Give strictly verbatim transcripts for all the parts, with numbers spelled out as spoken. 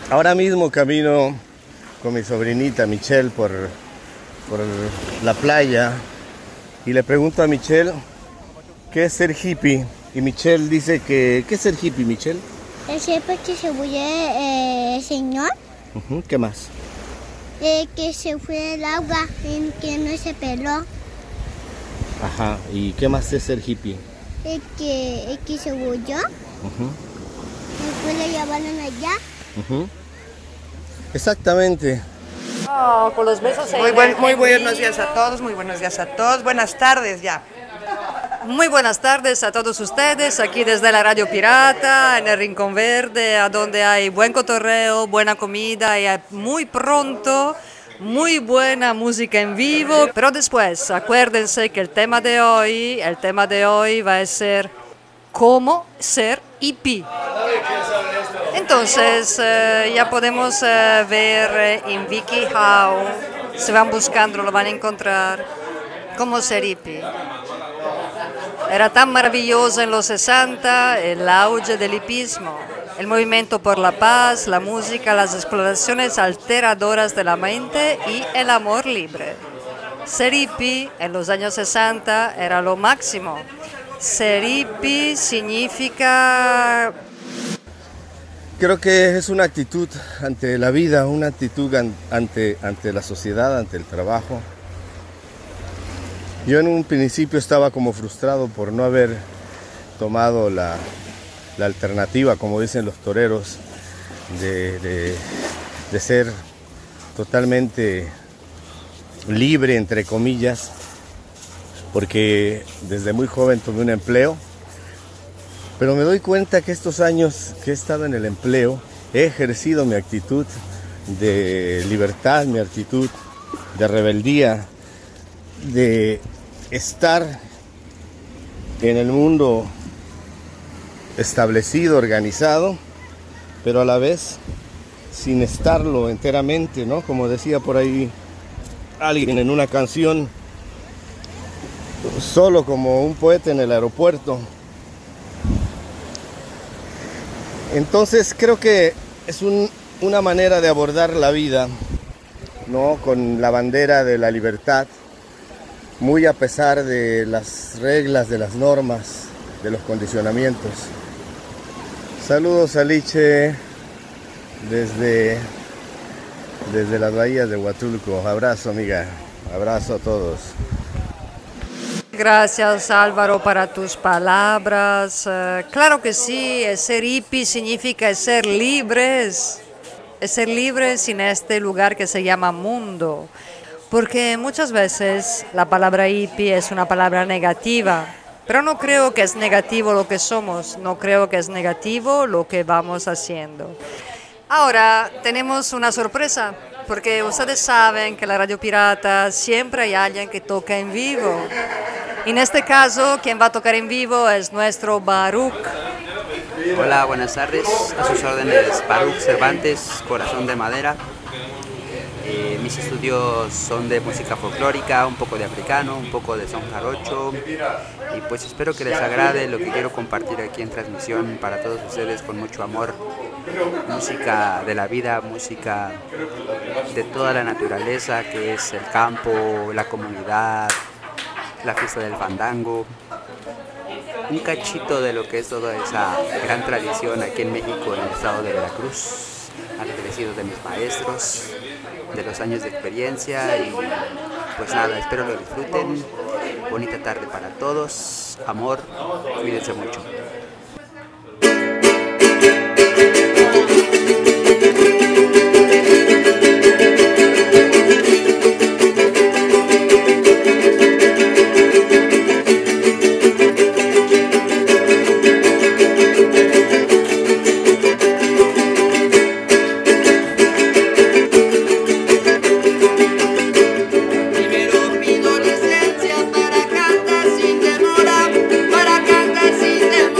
Ahora mismo camino con mi sobrinita Michelle por, por la playa y le pregunto a Michelle qué es ser hippie. Y Michelle dice que... ¿Qué es ser hippie, Michelle? El hippie que se fue eh, el señor. Uh-huh. ¿Qué más? Eh, que se fue el agua, en que no se peló. Ajá. ¿Y qué más es ser hippie? El que, el que se huyó. Uh-huh. Después le llevaron allá. Uh-huh. Exactamente. Oh, con los besos muy, buen, muy buenos días a todos, muy buenos días a todos. Buenas tardes ya. Muy buenas tardes a todos ustedes, aquí desde la Radio Pirata, en el Rincón Verde, a donde hay buen cotorreo, buena comida y muy pronto muy buena música en vivo. Pero después, acuérdense que el tema de hoy, el tema de hoy va a ser cómo ser hippie. Entonces, eh, ya podemos eh, ver en WikiHow, si van buscando lo van a encontrar, cómo ser hippie. Era tan maravilloso en los sesenta el auge del hipismo, el movimiento por la paz, la música, las exploraciones alteradoras de la mente y el amor libre. Ser hippie en los años sesenta era lo máximo. Ser hippie significa... Creo que es una actitud ante la vida, una actitud ante, ante la sociedad, ante el trabajo. Yo en un principio estaba como frustrado por no haber tomado la, la alternativa, como dicen los toreros, de, de, de ser totalmente libre, entre comillas, porque desde muy joven tomé un empleo, pero me doy cuenta que estos años que he estado en el empleo he ejercido mi actitud de libertad, mi actitud de rebeldía, de estar en el mundo establecido, organizado, pero a la vez sin estarlo enteramente, ¿no? Como decía por ahí alguien en una canción, solo como un poeta en el aeropuerto. Entonces creo que es un, una manera de abordar la vida, ¿no? Con la bandera de la libertad, muy a pesar de las reglas, de las normas, de los condicionamientos. Saludos a Liche desde, desde las bahías de Huatulco. Abrazo, amiga. Abrazo a todos. Gracias, Álvaro, para tus palabras. Uh, claro que sí, ser hippie significa ser libres, es ser libres en este lugar que se llama mundo. Porque muchas veces la palabra hippie es una palabra negativa, pero no creo que es negativo lo que somos, no creo que es negativo lo que vamos haciendo. Ahora tenemos una sorpresa, porque ustedes saben que la Radio Pirata siempre hay alguien que toca en vivo. En este caso, quien va a tocar en vivo es nuestro Baruch. Hola, buenas tardes, a sus órdenes Baruch Cervantes, Corazón de Madera. Eh, mis estudios son de música folclórica, un poco de africano, un poco de son jarocho, y pues espero que les agrade lo que quiero compartir aquí en transmisión para todos ustedes con mucho amor. Música de la vida, música de toda la naturaleza, que es el campo, la comunidad, la fiesta del fandango, un cachito de lo que es toda esa gran tradición aquí en México, en el estado de Veracruz, agradecido de mis maestros, de los años de experiencia, y pues nada, espero lo disfruten. Bonita tarde para todos, amor, cuídense mucho. Primero pido licencia para cantar sin demora, para cantar sin demora.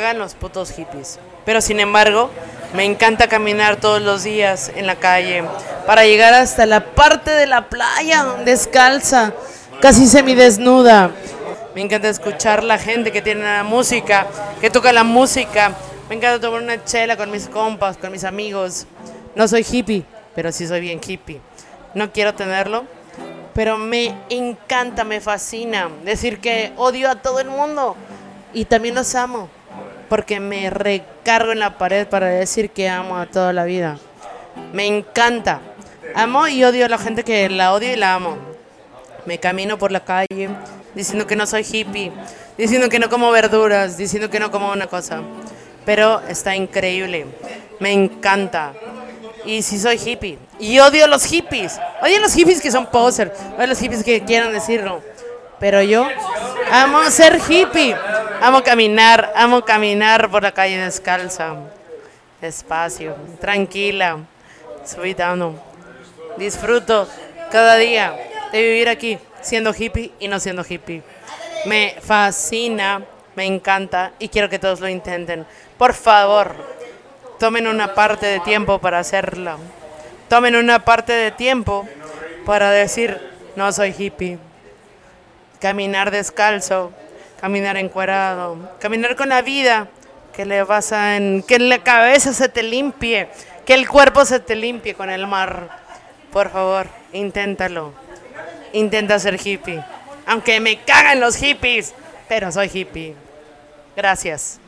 cagan los putos hippies. Pero sin embargo, me encanta caminar todos los días en la calle para llegar hasta la parte de la playa descalza, casi semidesnuda. Me encanta escuchar la gente que tiene la música, que toca la música. Me encanta tomar una chela con mis compas, con mis amigos. No soy hippie, pero sí soy bien hippie. No quiero tenerlo, pero me encanta, me fascina decir que odio a todo el mundo y también los amo, porque me recargo en la pared para decir que amo a toda la vida. Me encanta. Amo y odio a la gente que la odio y la amo. Me camino por la calle diciendo que no soy hippie, diciendo que no como verduras, diciendo que no como una cosa. Pero está increíble. Me encanta. Y sí soy hippie. Y odio a los hippies. Odio a los hippies que son posers. Odio a los hippies que quieran decirlo. Pero yo amo ser hippie. Amo caminar. Amo caminar por la calle descalza. Despacio. Tranquila. Subidano. Disfruto cada día de vivir aquí, siendo hippie y no siendo hippie. Me fascina, me encanta y quiero que todos lo intenten. Por favor, tomen una parte de tiempo para hacerlo. Tomen una parte de tiempo para decir, no soy hippie. Caminar descalzo, caminar encuerado, caminar con la vida, que le vas a en, que la cabeza se te limpie, que el cuerpo se te limpie con el mar. Por favor, inténtalo. Intenta ser hippie. Aunque me cagan los hippies, pero soy hippie. Gracias.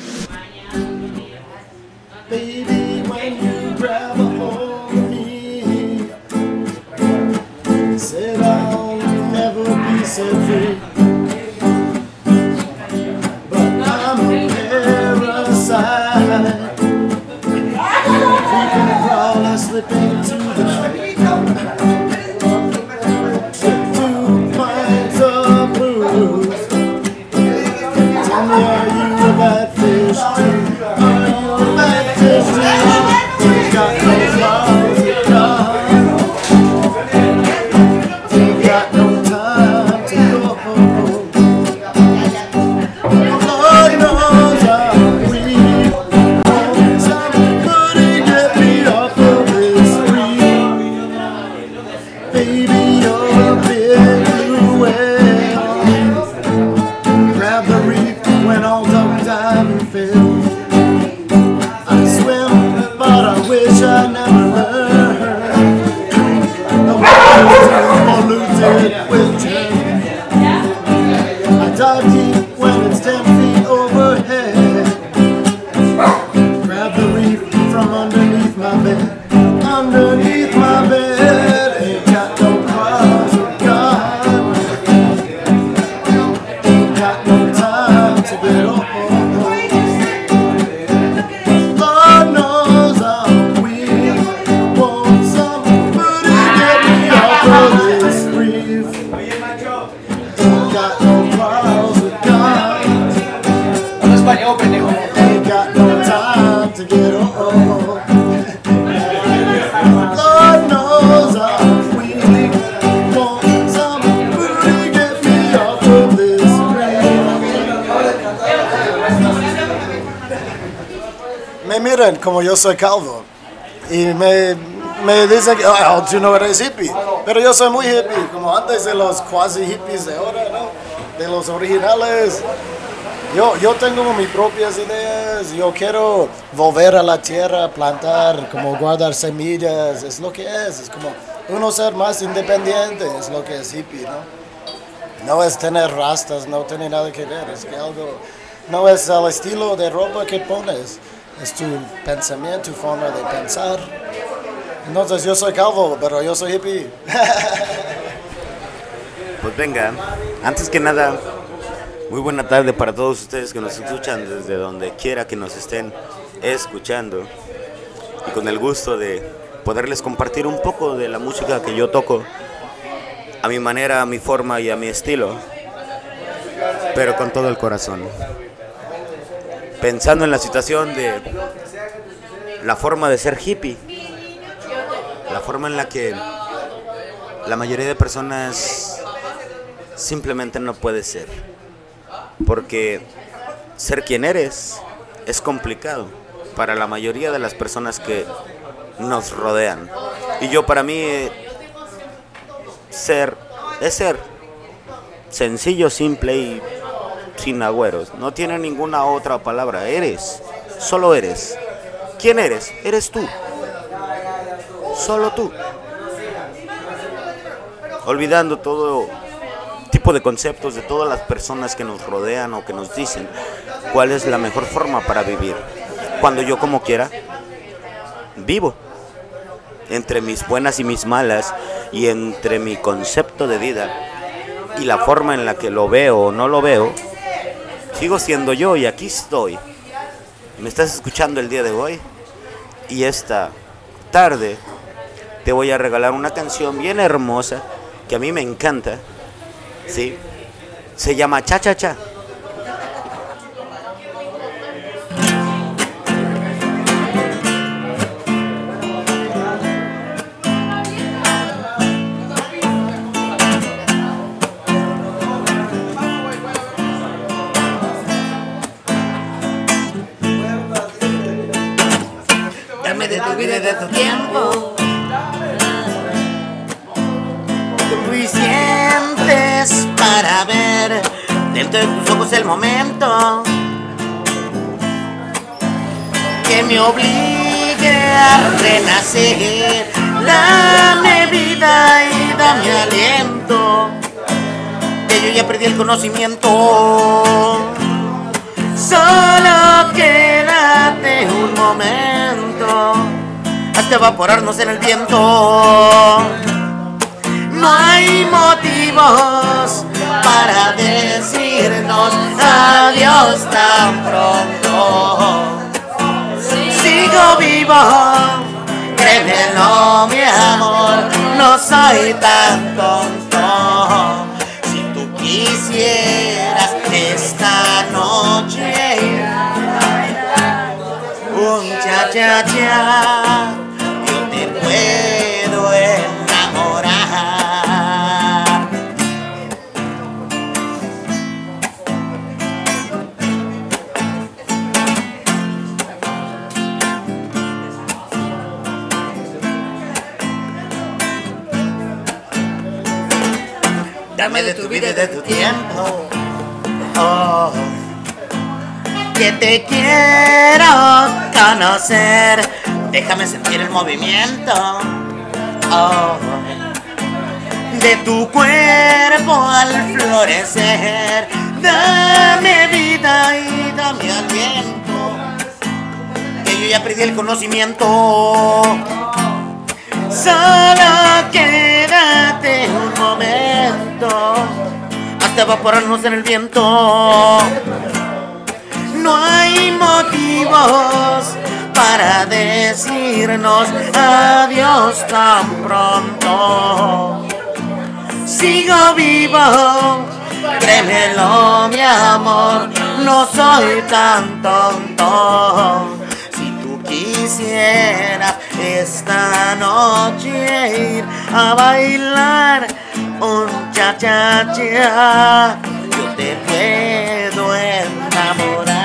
Baby, when you grab a hold of me, said I'll never be set free. But I'm a parasite, creeping and crawling, slipping into the tree. Two pints of booze. Tell me, are you a bad fish too? Are you a bad fish too? You got no miles to come. You got no time to go. Lord knows I'm weak. Somebody get me off of this street. Baby, you're a big blue whale. Grab the reef when all dug diamond fails. I swim, but I wish I never learned. The water's too polluted with germs. I dive deep when it's ten feet overhead. Grab the reef from underneath my bed. Underneath my bed, ain't got no clouds of God. Ain't got no time to get old. Lord knows I'm weak. Won't somebody get me off of this reef? Ain't got no clouds of God. Ain't got no time to get old. Lord knows I'm weak. Won't somebody get me off of this reef? Me miran como yo soy calvo y me, me dicen que oh, tú no eres hippie, pero yo soy muy hippie, como antes de los quasi hippies de ahora, ¿no? De los originales. Yo, yo tengo mis propias ideas, yo quiero volver a la tierra, plantar, como guardar semillas, es lo que es, es como uno ser más independiente, es lo que es hippie, ¿no? No es tener rastas, no tiene nada que ver, es que algo, no es el estilo de ropa que pones, es tu pensamiento, tu forma de pensar. Entonces yo soy calvo, pero yo soy hippie. Pues venga, antes que nada, muy buena tarde para todos ustedes que nos escuchan desde donde quiera que nos estén escuchando, y con el gusto de poderles compartir un poco de la música que yo toco a mi manera, a mi forma y a mi estilo, pero con todo el corazón, pensando en la situación de la forma de ser hippie, la forma en la que la mayoría de personas simplemente no puede ser. Porque ser quien eres es complicado para la mayoría de las personas que nos rodean. Y yo, para mí, eh, ser es ser sencillo, simple y sin agüeros. No tiene ninguna otra palabra. Eres, solo eres. ¿Quién eres? Eres tú. Solo tú. Olvidando todo tipo de conceptos de todas las personas que nos rodean o que nos dicen cuál es la mejor forma para vivir. Cuando yo, como quiera, vivo entre mis buenas y mis malas, y entre mi concepto de vida y la forma en la que lo veo o no lo veo, sigo siendo yo y aquí estoy. Me estás escuchando el día de hoy, y esta tarde te voy a regalar una canción bien hermosa que a mí me encanta, ¿sí? Se llama Cha Cha Cha. Dame de tu vida y de tu tiempo. Suficientes para ver dentro de tus ojos el momento que me obligue a renacer. Dame vida y dame aliento, que yo ya perdí el conocimiento. Solo quédate un momento hasta evaporarnos en el viento. No hay motivos para decirnos adiós tan pronto. Sigo vivo, créemelo mi amor, no soy tan tonto. Si tú quisieras esta noche un cha cha cha, yo te puedo enamorar. Dame de tu vida y de tu tiempo, oh, que te quiero conocer. Déjame sentir el movimiento, oh, de tu cuerpo al florecer. Dame vida y dame aliento, que yo ya perdí el conocimiento. Solo quédate un momento hasta evaporarnos en el viento. No hay motivos para decirnos adiós tan pronto. Sigo vivo, créemelo mi amor, no soy tan tonto. Si tú quisieras esta noche ir a bailar un cha cha cha, yo te puedo enamorar.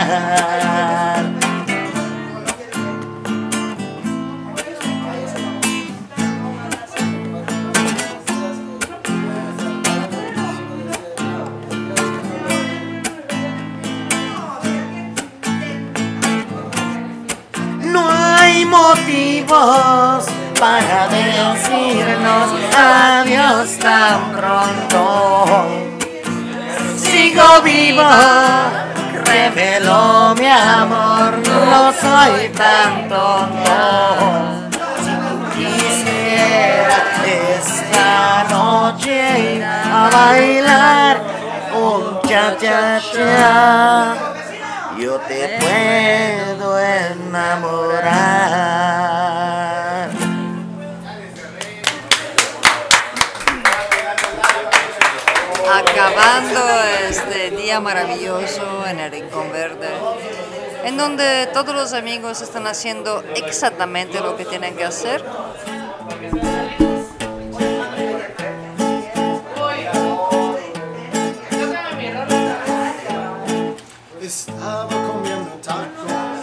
No hay motivos para decirnos adiós tan pronto. Sigo vivo, créemelo mi amor, no soy tan tonto. Si tú quisieras esta noche ir a bailar un cha cha cha, yo te puedo enamorar. Acabando este día maravilloso en el Rincón Verde, en donde todos los amigos están haciendo exactamente lo que tienen que hacer. Estaba comiendo un taco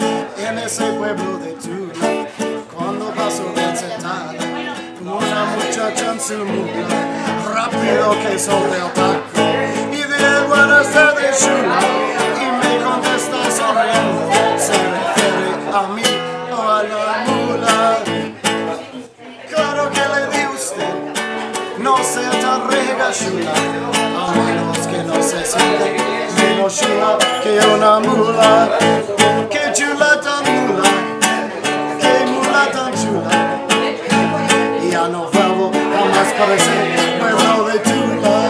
rápido que sobre el taco. Y de buenas tardes, chula, y me contesta sonriendo. Se refiere a mí o a la mula. Claro que le di usted, no sea tan rega, chula, a menos que no se siente menos chula que una mula. Que chula tan mula, que mula tan chula. Y ya no vuelvo jamás parecer pueblo de Tula.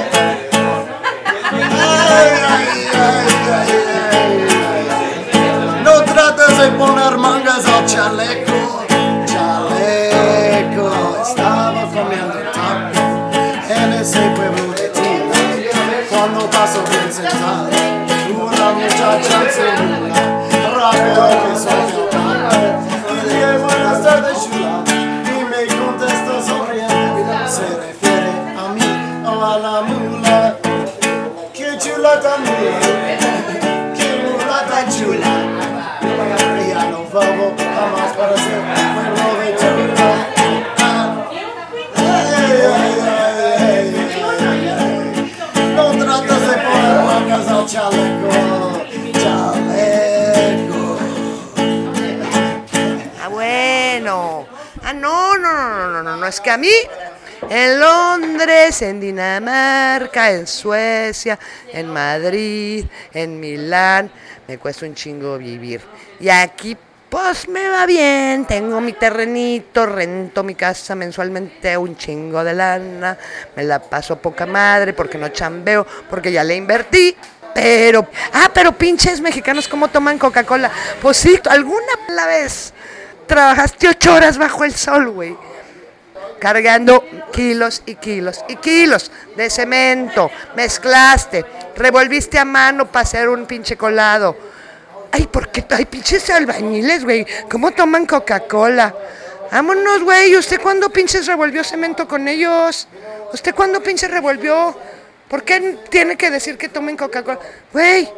Ay, ay, ay, ay, ay, ay. No trates de poner mangas al chaleco, chaleco. Estaba comiendo taco en ese pueblo de Tula. Cuando paso bien sentado, una muchacha segura, rápido que soy yo. Y dije buenas tardes, chula, y me contesta sonriendo. Se refiere a mí o a la mula. Que chula tan mula, que mula tan chula. Y ya no vuelvo jamás para ser pueblo de Tula. Ay, ay, ay, ay, ay, ay. No trates de poner mangas al chaleco, chaleco. Ah, bueno. Ah, no, no, no, no, no, no, no, es que a mí, en Londres, en Dinamarca, en Suecia, en Madrid, en Milán, me cuesta un chingo vivir. Y aquí, pues me va bien, tengo mi terrenito, rento mi casa mensualmente un chingo de lana, me la paso poca madre porque no chambeo, porque ya le invertí. Pero, ah, pero pinches mexicanos, ¿cómo toman Coca-Cola? Pues sí, alguna vez trabajaste ocho horas bajo el sol, güey, cargando kilos y kilos y kilos de cemento, mezclaste, revolviste a mano para hacer un pinche colado. Ay, ¿por qué hay pinches albañiles, güey? ¿Cómo toman Coca-Cola? Vámonos, güey, ¿usted cuándo pinches revolvió cemento con ellos? ¿Usted cuándo pinches revolvió? ¿Por qué tiene que decir que tomen Coca-Cola? Güey,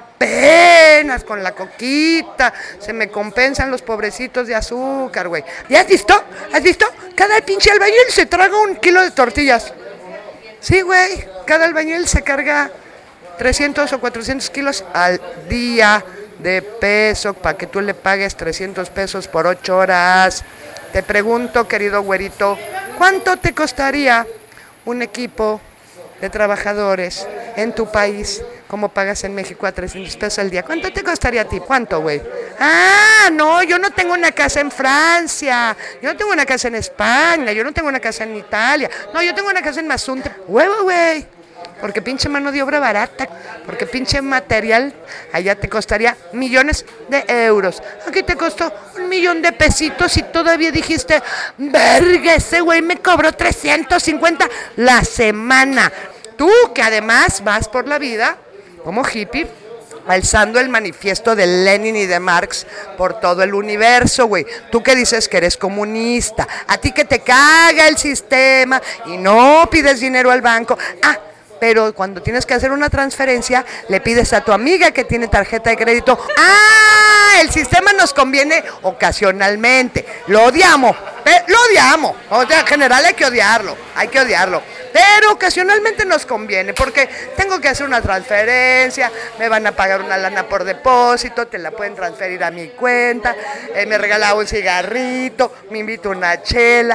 apenas con la coquita se me compensan los pobrecitos de azúcar, güey. ¿Y has visto? ¿Has visto? Cada pinche albañil se traga un kilo de tortillas. Sí, güey, cada albañil se carga trescientos o cuatrocientos kilos al día de peso para que tú le pagues trescientos pesos por ocho horas. Te pregunto, querido güerito, ¿cuánto te costaría un equipo de trabajadores en tu país, como pagas en México a trescientos pesos al día? ¿Cuánto te costaría a ti? ¿Cuánto, güey? Ah, no, yo no tengo una casa en Francia, yo no tengo una casa en España, yo no tengo una casa en Italia, no, yo tengo una casa en Mazunte. Huevo, güey, porque pinche mano de obra barata, porque pinche material allá te costaría millones de euros. Aquí te costó un millón de pesitos y todavía dijiste, verga, ese güey me cobró trescientos cincuenta la semana. Tú que además vas por la vida como hippie, alzando el manifiesto de Lenin y de Marx por todo el universo, güey. Tú que dices que eres comunista, a ti que te caga el sistema y no pides dinero al banco. Ah, pero cuando tienes que hacer una transferencia, le pides a tu amiga que tiene tarjeta de crédito. ¡Ah! El sistema nos conviene ocasionalmente. Lo odiamos, eh, lo odiamos. O sea, en general hay que odiarlo, hay que odiarlo. Pero ocasionalmente nos conviene, porque tengo que hacer una transferencia, me van a pagar una lana por depósito, te la pueden transferir a mi cuenta, eh, me regala un cigarrito, me invito a una chela.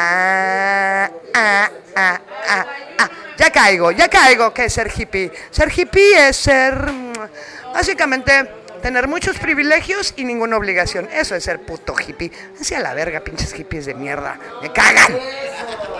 Ah, ah, ah, ah, ah. Ya caigo, ya caigo que es ser hippie. Ser hippie es ser, básicamente, tener muchos privilegios y ninguna obligación. Eso es ser puto hippie. Hacia la verga, pinches hippies de mierda. Me cagan.